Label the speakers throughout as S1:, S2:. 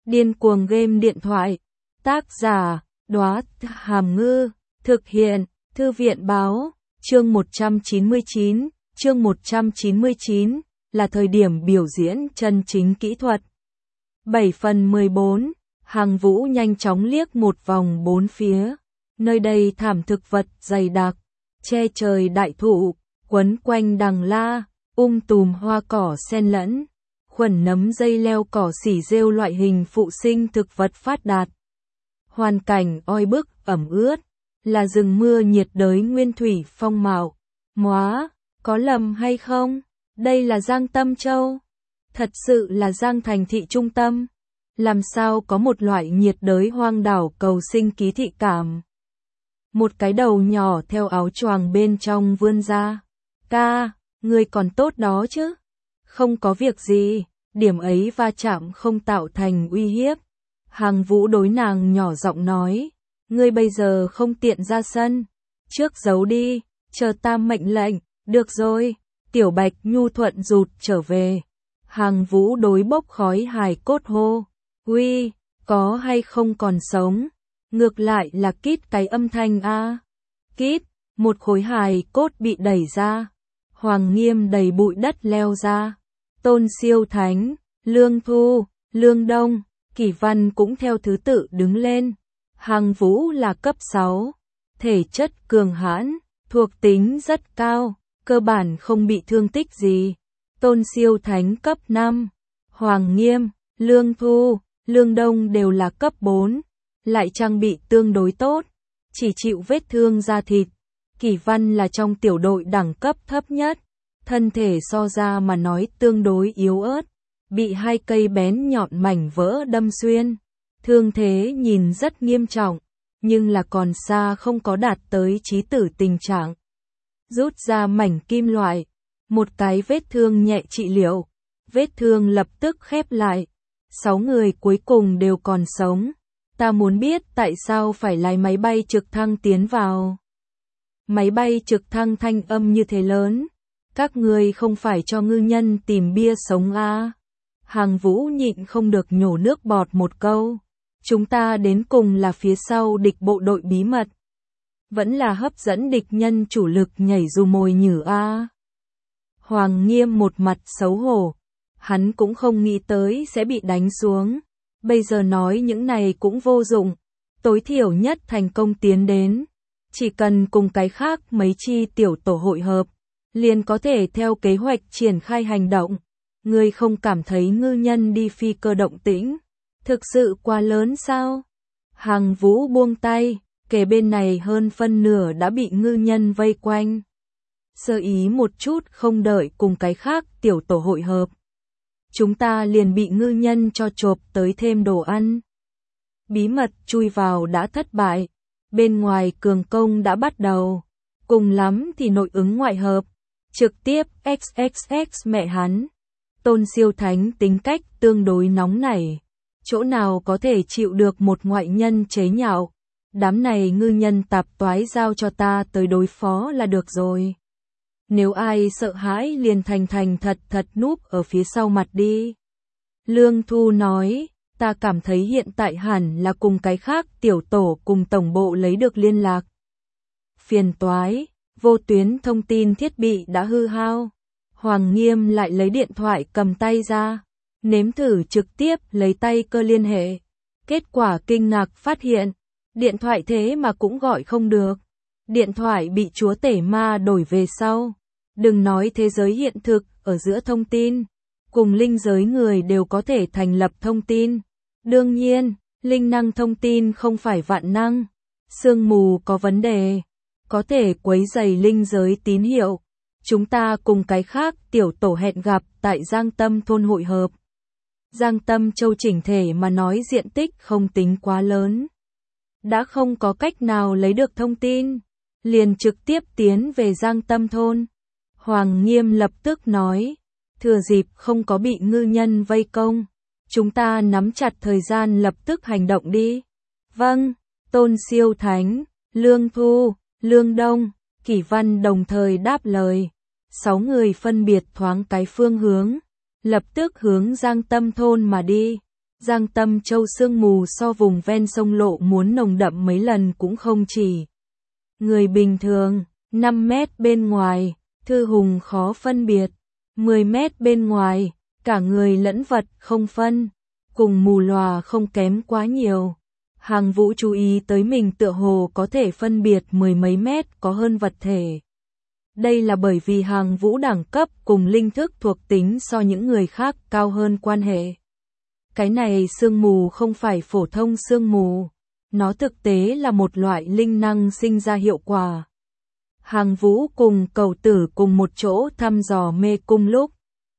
S1: Điên cuồng game điện thoại. Tác giả, Đóa Hàm Ngư. Thực hiện, Thư viện Báo. Chương 199 là thời điểm biểu diễn chân chính kỹ thuật. 7/14, Hàng Vũ nhanh chóng liếc một vòng bốn phía. Nơi đây thảm thực vật dày đặc, che trời đại thụ, quấn quanh đằng la, tùm hoa cỏ xen lẫn, khuẩn nấm dây leo cỏ xỉ rêu loại hình phụ sinh thực vật phát đạt. Hoàn cảnh oi bức, ẩm ướt, là rừng mưa nhiệt đới nguyên thủy phong mạo. Móa, có lầm hay không? Đây là Giang Tâm Châu. Thật sự là Giang thành thị trung tâm. Làm sao có một loại nhiệt đới hoang đảo cầu sinh ký thị cảm. Một cái đầu nhỏ theo áo choàng bên trong vươn ra. Ca, người còn tốt đó chứ? Không có việc gì, điểm ấy va chạm không tạo thành uy hiếp. Hàng Vũ đối nàng nhỏ giọng nói, ngươi bây giờ không tiện ra sân, trước giấu đi, chờ ta mệnh lệnh, được rồi. Tiểu Bạch nhu thuận rụt trở về. Hàng Vũ đối bốc khói hài cốt hô, uy, có hay không còn sống? Ngược lại là kít cái âm thanh a. Kít, một khối hài cốt bị đẩy ra. Hoàng Nghiêm đầy bụi đất leo ra. Tôn Siêu Thánh, Lương Thu, Lương Đông, Kỷ Văn cũng theo thứ tự đứng lên. Hàng Vũ là cấp 6, thể chất cường hãn, thuộc tính rất cao, cơ bản không bị thương tích gì. Tôn Siêu Thánh cấp 5, Hoàng Nghiêm, Lương Thu, Lương Đông đều là cấp 4, lại trang bị tương đối tốt, chỉ chịu vết thương da thịt. Kỷ Văn là trong tiểu đội đẳng cấp thấp nhất, thân thể so ra mà nói tương đối yếu ớt, bị 2 cây bén nhọn mảnh vỡ đâm xuyên. Thương thế nhìn rất nghiêm trọng, nhưng là còn xa không có đạt tới chí tử tình trạng. Rút ra mảnh kim loại, một cái vết thương nhẹ trị liệu, vết thương lập tức khép lại. 6 người cuối cùng đều còn sống. Ta muốn biết tại sao phải lái máy bay trực thăng tiến vào. Máy bay trực thăng thanh âm như thế lớn. Các người không phải cho ngư nhân tìm bia sống à? Hàng Vũ nhịn không được nhổ nước bọt một câu. Chúng ta đến cùng là phía sau địch bộ đội bí mật. Vẫn là hấp dẫn địch nhân chủ lực nhảy dù mồi nhử a. Hoàng Nghiêm một mặt xấu hổ. Hắn cũng không nghĩ tới sẽ bị đánh xuống. Bây giờ nói những này cũng vô dụng. Tối thiểu nhất thành công tiến đến. Chỉ cần cùng cái khác mấy chi tiểu tổ hội hợp, liền có thể theo kế hoạch triển khai hành động. Ngươi không cảm thấy ngư nhân đi phi cơ động tĩnh thực sự quá lớn sao? Hàng Vũ buông tay, kề bên này hơn phân nửa đã bị ngư nhân vây quanh. Sơ ý một chút không đợi cùng cái khác tiểu tổ hội hợp. Chúng ta liền bị ngư nhân cho chộp tới thêm đồ ăn. Bí mật chui vào đã thất bại. Bên ngoài cường công đã bắt đầu. Cùng lắm thì nội ứng ngoại hợp. Trực tiếp XXX mẹ hắn. Tôn Siêu Thánh tính cách tương đối nóng nảy. Chỗ nào có thể chịu được một ngoại nhân chế nhạo. Đám này ngư nhân tạp toái giao cho ta tới đối phó là được rồi. Nếu ai sợ hãi liền thành thật núp ở phía sau mặt đi. Lương Thu nói, ta cảm thấy hiện tại hẳn là cùng cái khác tiểu tổ cùng tổng bộ lấy được liên lạc. Phiền toái, vô tuyến thông tin thiết bị đã hư hao. Hoàng Nghiêm lại lấy điện thoại cầm tay ra, nếm thử trực tiếp lấy tay cơ liên hệ. Kết quả kinh ngạc phát hiện, điện thoại thế mà cũng gọi không được. Điện thoại bị chúa tể ma đổi về sau. Đừng nói thế giới hiện thực, ở giữa thông tin, cùng linh giới người đều có thể thành lập thông tin. Đương nhiên, linh năng thông tin không phải vạn năng. Sương mù có vấn đề, có thể quấy rầy linh giới tín hiệu. Chúng ta cùng cái khác tiểu tổ hẹn gặp tại Giang Tâm thôn hội hợp. Giang Tâm Châu chỉnh thể mà nói diện tích không tính quá lớn. Đã không có cách nào lấy được thông tin, liền trực tiếp tiến về Giang Tâm thôn. Hoàng Nghiêm lập tức nói, thừa dịp không có bị ngư nhân vây công, chúng ta nắm chặt thời gian lập tức hành động đi. Vâng, Tôn Siêu Thánh, Lương Thu, Lương Đông, Kỷ Văn đồng thời đáp lời. 6 người phân biệt thoáng cái phương hướng, lập tức hướng Giang Tâm thôn mà đi. Giang Tâm Châu sương mù so vùng ven sông Lộ muốn nồng đậm mấy lần cũng không chỉ. Người bình thường, 5 mét bên ngoài, Thư Hùng khó phân biệt. 10 mét bên ngoài, cả người lẫn vật không phân. Cùng mù lòa không kém quá nhiều. Hàng Vũ chú ý tới mình tựa hồ có thể phân biệt 10 mấy mét có hơn vật thể. Đây là bởi vì Hàng Vũ đẳng cấp cùng linh thức thuộc tính so những người khác cao hơn quan hệ. Cái này sương mù không phải phổ thông sương mù, nó thực tế là một loại linh năng sinh ra hiệu quả. Hàng Vũ cùng Cầu Tử cùng một chỗ thăm dò mê cung lúc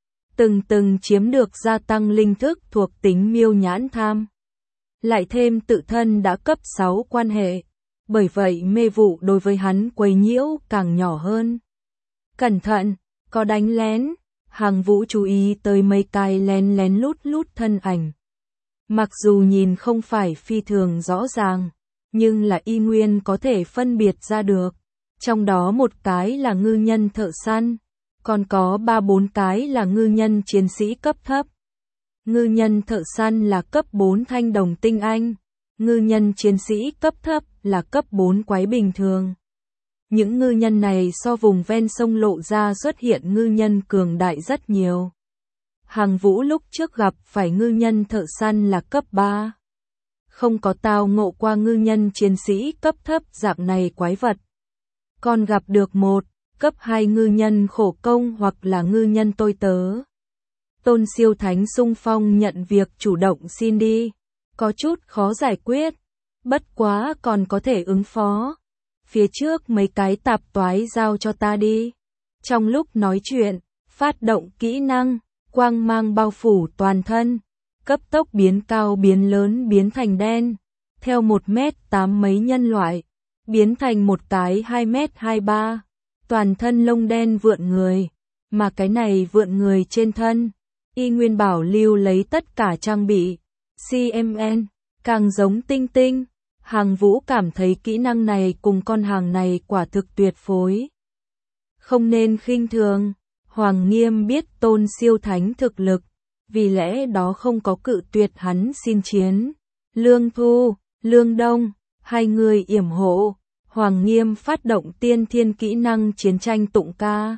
S1: từng chiếm được gia tăng linh thức thuộc tính miêu nhãn tham. Lại thêm tự thân đã cấp 6 quan hệ, bởi vậy mê vụ đối với hắn quấy nhiễu càng nhỏ hơn. Cẩn thận, có đánh lén. Hàng Vũ chú ý tới mấy cái lén lén lút thân ảnh. Mặc dù nhìn không phải phi thường rõ ràng, nhưng là y nguyên có thể phân biệt ra được. Trong đó một cái là ngư nhân thợ săn, còn có 3-4 cái là ngư nhân chiến sĩ cấp thấp. Ngư nhân thợ săn là cấp 4 thanh đồng tinh anh, ngư nhân chiến sĩ cấp thấp là cấp 4 quái bình thường. Những ngư nhân này so vùng ven sông Lộ ra xuất hiện ngư nhân cường đại rất nhiều. Hàng Vũ lúc trước gặp phải ngư nhân thợ săn là cấp 3. Không có tao ngộ qua ngư nhân chiến sĩ cấp thấp dạng này quái vật. Còn gặp được một, cấp 2 ngư nhân khổ công hoặc là ngư nhân tôi tớ. Tôn Siêu Thánh xung phong nhận việc chủ động xin đi. Có chút khó giải quyết. Bất quá còn có thể ứng phó. Phía trước mấy cái tạp toái giao cho ta đi. Trong lúc nói chuyện, phát động kỹ năng, quang mang bao phủ toàn thân. Cấp tốc biến cao biến lớn biến thành đen. Theo 1m8 mấy nhân loại. Biến thành một cái 2m23. Toàn thân lông đen vượn người. Mà cái này vượn người trên thân. Y nguyên bảo lưu lấy tất cả trang bị. CMN, càng giống tinh tinh. Hàng Vũ cảm thấy kỹ năng này cùng con hàng này quả thực tuyệt phối. Không nên khinh thường. Hoàng Nghiêm biết Tôn Siêu Thánh thực lực, vì lẽ đó không có cự tuyệt hắn xin chiến. Lương Thu, Lương Đông, hai người yểm hộ. Hoàng Nghiêm phát động tiên thiên kỹ năng chiến tranh tụng ca.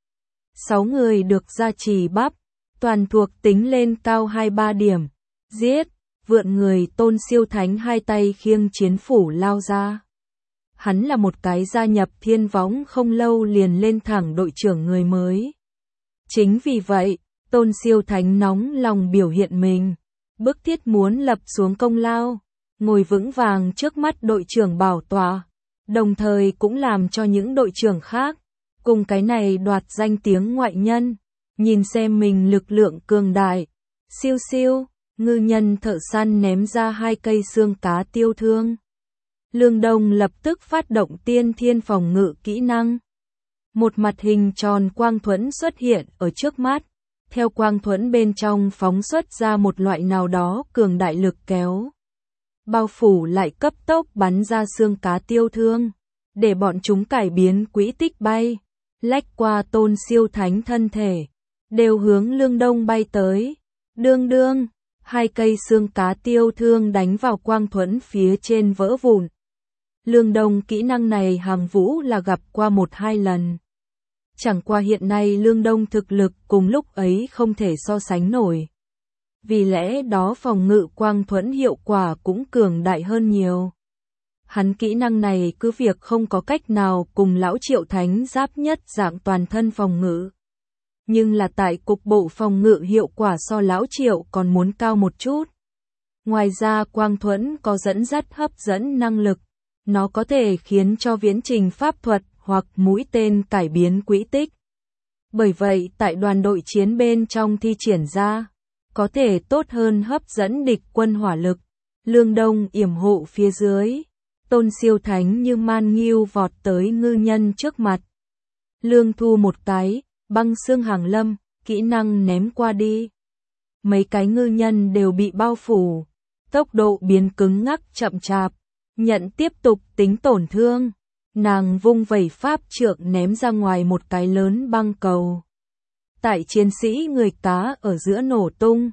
S1: 6 người được gia trì bắp, toàn thuộc tính lên cao 2-3 điểm. Giết, vượn người Tôn Siêu Thánh hai tay khiêng chiến phủ lao ra. Hắn là một cái gia nhập thiên võng không lâu liền lên thẳng đội trưởng người mới. Chính vì vậy, Tôn Siêu Thánh nóng lòng biểu hiện mình, bức thiết muốn lập xuống công lao, ngồi vững vàng trước mắt đội trưởng bảo tọa, đồng thời cũng làm cho những đội trưởng khác, cùng cái này đoạt danh tiếng ngoại nhân, nhìn xem mình lực lượng cường đại. Siêu siêu, ngư nhân thợ săn ném ra 2 cây xương cá tiêu thương. Lương Đông lập tức phát động tiên thiên phòng ngự kỹ năng. Một mặt hình tròn quang thuẫn xuất hiện ở trước mắt, theo quang thuẫn bên trong phóng xuất ra một loại nào đó cường đại lực kéo. Bao phủ lại cấp tốc bắn ra xương cá tiêu thương, để bọn chúng cải biến quỹ tích bay, lách qua Tôn Siêu Thánh thân thể, đều hướng Lương Đông bay tới. Đương đương, 2 cây xương cá tiêu thương đánh vào quang thuẫn phía trên vỡ vụn. Lương Đông kỹ năng này Hàng Vũ là gặp qua 1-2 lần. Chẳng qua hiện nay Lương Đông thực lực cùng lúc ấy không thể so sánh nổi. Vì lẽ đó phòng ngự quang thuẫn hiệu quả cũng cường đại hơn nhiều. Hắn kỹ năng này cứ việc không có cách nào cùng lão Triệu Thánh giáp nhất dạng toàn thân phòng ngự. Nhưng là tại cục bộ phòng ngự hiệu quả so lão Triệu còn muốn cao một chút. Ngoài ra quang thuẫn có dẫn dắt hấp dẫn năng lực. Nó có thể khiến cho viễn trình pháp thuật hoặc mũi tên cải biến quỹ tích. Bởi vậy tại đoàn đội chiến bên trong thi triển ra, có thể tốt hơn hấp dẫn địch quân hỏa lực. Lương Đông yểm hộ phía dưới. Tôn Siêu Thánh như man nghiêu vọt tới ngư nhân trước mặt. Lương Thu một cái, băng xương hàng lâm, kỹ năng ném qua đi. Mấy cái ngư nhân đều bị bao phủ. Tốc độ biến cứng ngắc chậm chạp. Nhận tiếp tục tính tổn thương. Nàng vung vẩy pháp trượng ném ra ngoài một cái lớn băng cầu. Tại chiến sĩ người cá ở giữa nổ tung.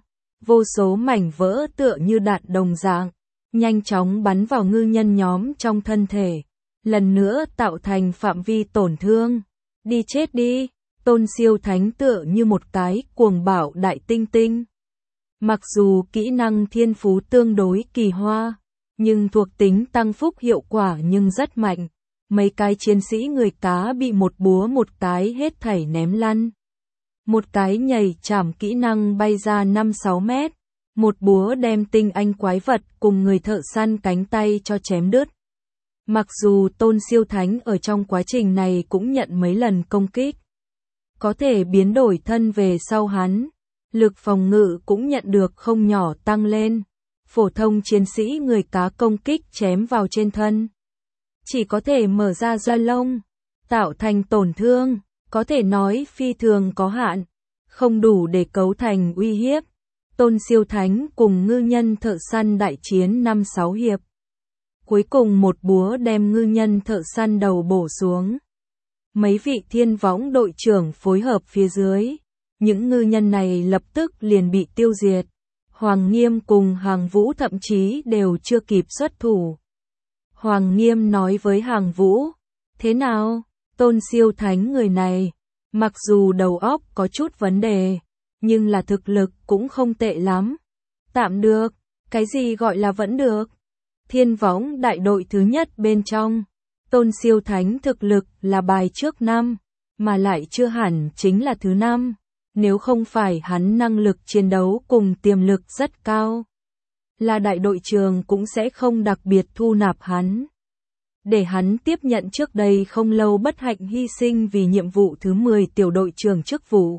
S1: vô số mảnh vỡ tựa như đạn đồng dạng, nhanh chóng bắn vào ngư nhân nhóm trong thân thể, lần nữa tạo thành phạm vi tổn thương. Đi chết đi, Tôn Siêu Thánh tựa như một cái cuồng bạo đại tinh tinh. Mặc dù kỹ năng thiên phú tương đối kỳ hoa, nhưng thuộc tính tăng phúc hiệu quả nhưng rất mạnh. Mấy cái chiến sĩ người cá bị một búa một cái hết thảy ném lăn. Một cái nhảy chảm kỹ năng bay ra 5-6 mét. Một búa đem tinh anh quái vật cùng người thợ săn cánh tay cho chém đứt. Mặc dù Tôn Siêu Thánh ở trong quá trình này cũng nhận mấy lần công kích. Có thể biến đổi thân về sau hắn. Lực phòng ngự cũng nhận được không nhỏ tăng lên. Phổ thông chiến sĩ người cá công kích chém vào trên thân. Chỉ có thể mở ra da lông, tạo thành tổn thương, có thể nói phi thường có hạn, không đủ để cấu thành uy hiếp. Tôn Siêu Thánh cùng ngư nhân thợ săn đại chiến 5-6 hiệp. Cuối cùng một búa đem ngư nhân thợ săn đầu bổ xuống. Mấy vị thiên võng đội trưởng phối hợp phía dưới. Những ngư nhân này lập tức liền bị tiêu diệt. Hoàng Nghiêm cùng Hàng Vũ thậm chí đều chưa kịp xuất thủ. Hoàng Nghiêm nói với Hàng Vũ, thế nào, Tôn Siêu Thánh người này, mặc dù đầu óc có chút vấn đề, nhưng là thực lực cũng không tệ lắm. Tạm được, cái gì gọi là vẫn được. Thiên võng đại đội thứ nhất bên trong, Tôn Siêu Thánh thực lực là bài trước năm, mà lại chưa hẳn chính là thứ năm. Nếu không phải hắn năng lực chiến đấu cùng tiềm lực rất cao, là đại đội trưởng cũng sẽ không đặc biệt thu nạp hắn. Để hắn tiếp nhận trước đây không lâu bất hạnh hy sinh vì nhiệm vụ thứ 10 tiểu đội trưởng chức vụ.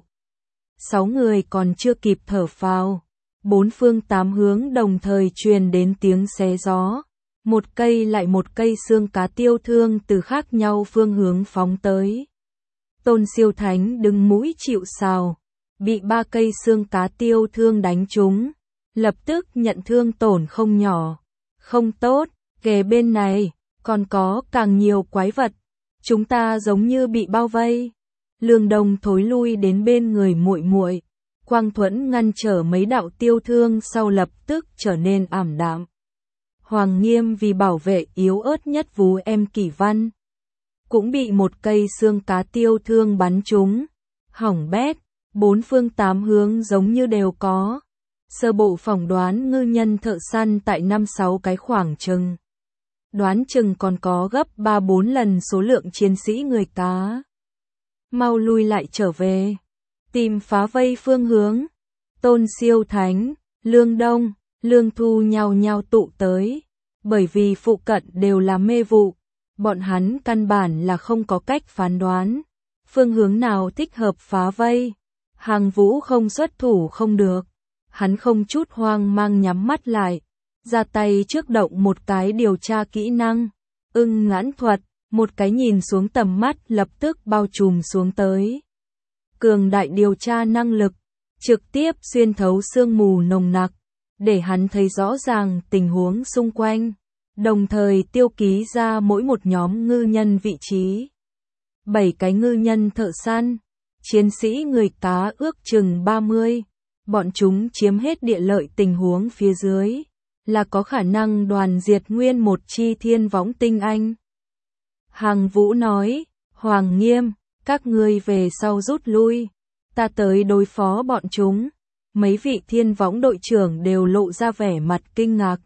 S1: 6 người còn chưa kịp thở phào. 4 phương 8 hướng đồng thời truyền đến tiếng xé gió. Một cây lại một cây xương cá tiêu thương từ khác nhau phương hướng phóng tới. Tôn Siêu Thánh đứng mũi chịu sào. Bị 3 cây xương cá tiêu thương đánh trúng. Lập tức nhận thương tổn không nhỏ. Không tốt, kề bên này, còn có càng nhiều quái vật. Chúng ta giống như bị bao vây. Lương Đông thối lui đến bên người muội muội. Quang Thuẫn ngăn trở mấy đạo tiêu thương sau lập tức trở nên ảm đạm. Hoàng Nghiêm vì bảo vệ yếu ớt nhất vú em Kỷ Văn, cũng bị một cây xương cá tiêu thương bắn trúng. Hỏng bét, 4 phương 8 hướng giống như đều có. Sơ bộ phỏng đoán ngư nhân thợ săn tại 5-6 cái khoảng chừng. Đoán chừng còn có gấp 3-4 lần số lượng chiến sĩ người cá. Mau lui lại trở về. Tìm phá vây phương hướng. Tôn Siêu Thánh, Lương Đông, Lương Thu nhao nhao tụ tới. Bởi vì phụ cận đều là mê vụ. Bọn hắn căn bản là không có cách phán đoán. Phương hướng nào thích hợp phá vây. Hàng Vũ không xuất thủ không được. Hắn không chút hoang mang nhắm mắt lại. Ra tay trước động một cái điều tra kỹ năng. Ưng ngãn thuật, một cái nhìn xuống tầm mắt lập tức bao trùm xuống tới. Cường đại điều tra năng lực, trực tiếp xuyên thấu sương mù nồng nặc, để hắn thấy rõ ràng tình huống xung quanh, đồng thời tiêu ký ra mỗi một nhóm ngư nhân vị trí. 7 cái ngư nhân thợ săn, chiến sĩ người cá ước chừng 30, bọn chúng chiếm hết địa lợi tình huống phía dưới, là có khả năng đoàn diệt nguyên một chi thiên võng tinh anh. Hàng Vũ nói, Hoàng Nghiêm, các ngươi về sau rút lui, ta tới đối phó bọn chúng. Mấy vị thiên võng đội trưởng đều lộ ra vẻ mặt kinh ngạc.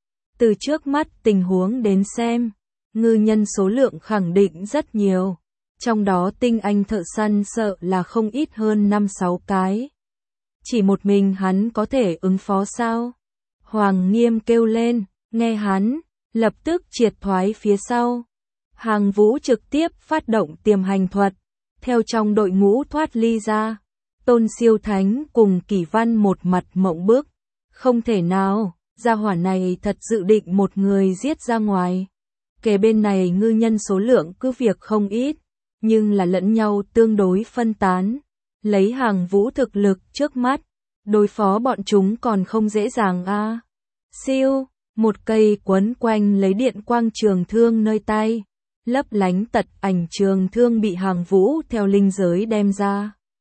S1: Từ trước mắt tình huống đến xem, ngư nhân số lượng khẳng định rất nhiều, trong đó tinh anh thợ săn sợ là không ít hơn 5-6 cái. Chỉ một mình hắn có thể ứng phó sao? Hoàng Nghiêm kêu lên, nghe hắn, lập tức triệt thoái phía sau. Hàng Vũ trực tiếp phát động tiềm hành thuật, theo trong đội ngũ thoát ly ra. Tôn Siêu Thánh cùng Kỷ Văn một mặt mộng bức. Không thể nào, gia hỏa này thật dự định một người giết ra ngoài. Kể bên này ngư nhân số lượng cứ việc không ít, nhưng là lẫn nhau tương đối phân tán. Lấy Hàng Vũ thực lực trước mắt, đối phó bọn chúng còn không dễ dàng a. Siêu, một cây quấn quanh lấy điện quang trường thương nơi tay, lấp lánh tật ảnh trường thương bị Hàng Vũ theo linh giới đem ra.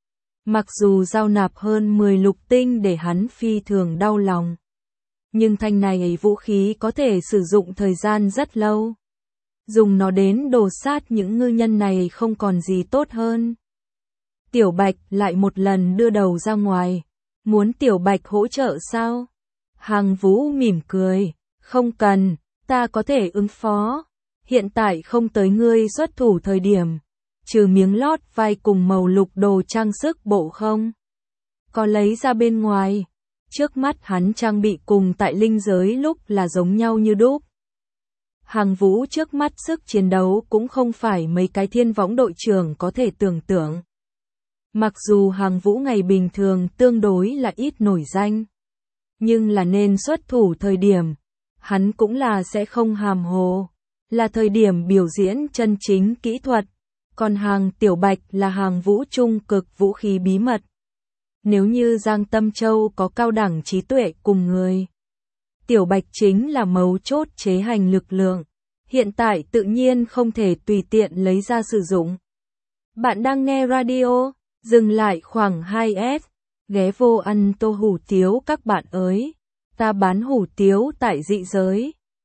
S1: Mặc dù giao nạp hơn 10 lục tinh để hắn phi thường đau lòng. Nhưng thanh này vũ khí có thể sử dụng thời gian rất lâu. Dùng nó đến đồ sát những ngư nhân này không còn gì tốt hơn. Tiểu Bạch lại một lần đưa đầu ra ngoài. Muốn Tiểu Bạch hỗ trợ sao? Hàng Vũ mỉm cười. Không cần, ta có thể ứng phó. Hiện tại không tới ngươi xuất thủ thời điểm. Trừ miếng lót vai cùng màu lục đồ trang sức bộ không? Có lấy ra bên ngoài. Trước mắt hắn trang bị cùng tại linh giới lúc là giống nhau như đúc. Hàng Vũ trước mắt sức chiến đấu cũng không phải mấy cái thiên võng đội trưởng có thể tưởng tượng. Mặc dù Hàng Vũ ngày bình thường tương đối là ít nổi danh, nhưng là nên xuất thủ thời điểm, hắn cũng là sẽ không hàm hồ, là thời điểm biểu diễn chân chính kỹ thuật, còn Hàng Tiểu Bạch là Hàng Vũ trung cực vũ khí bí mật. Nếu như Giang Tâm Châu có cao đẳng trí tuệ cùng người, Tiểu Bạch chính là mấu chốt chế hành lực lượng, hiện tại tự nhiên không thể tùy tiện lấy ra sử dụng. Bạn đang nghe radio, dừng lại khoảng 2S, ghé vô ăn tô hủ tiếu các bạn ơi, ta bán hủ tiếu tại dị giới.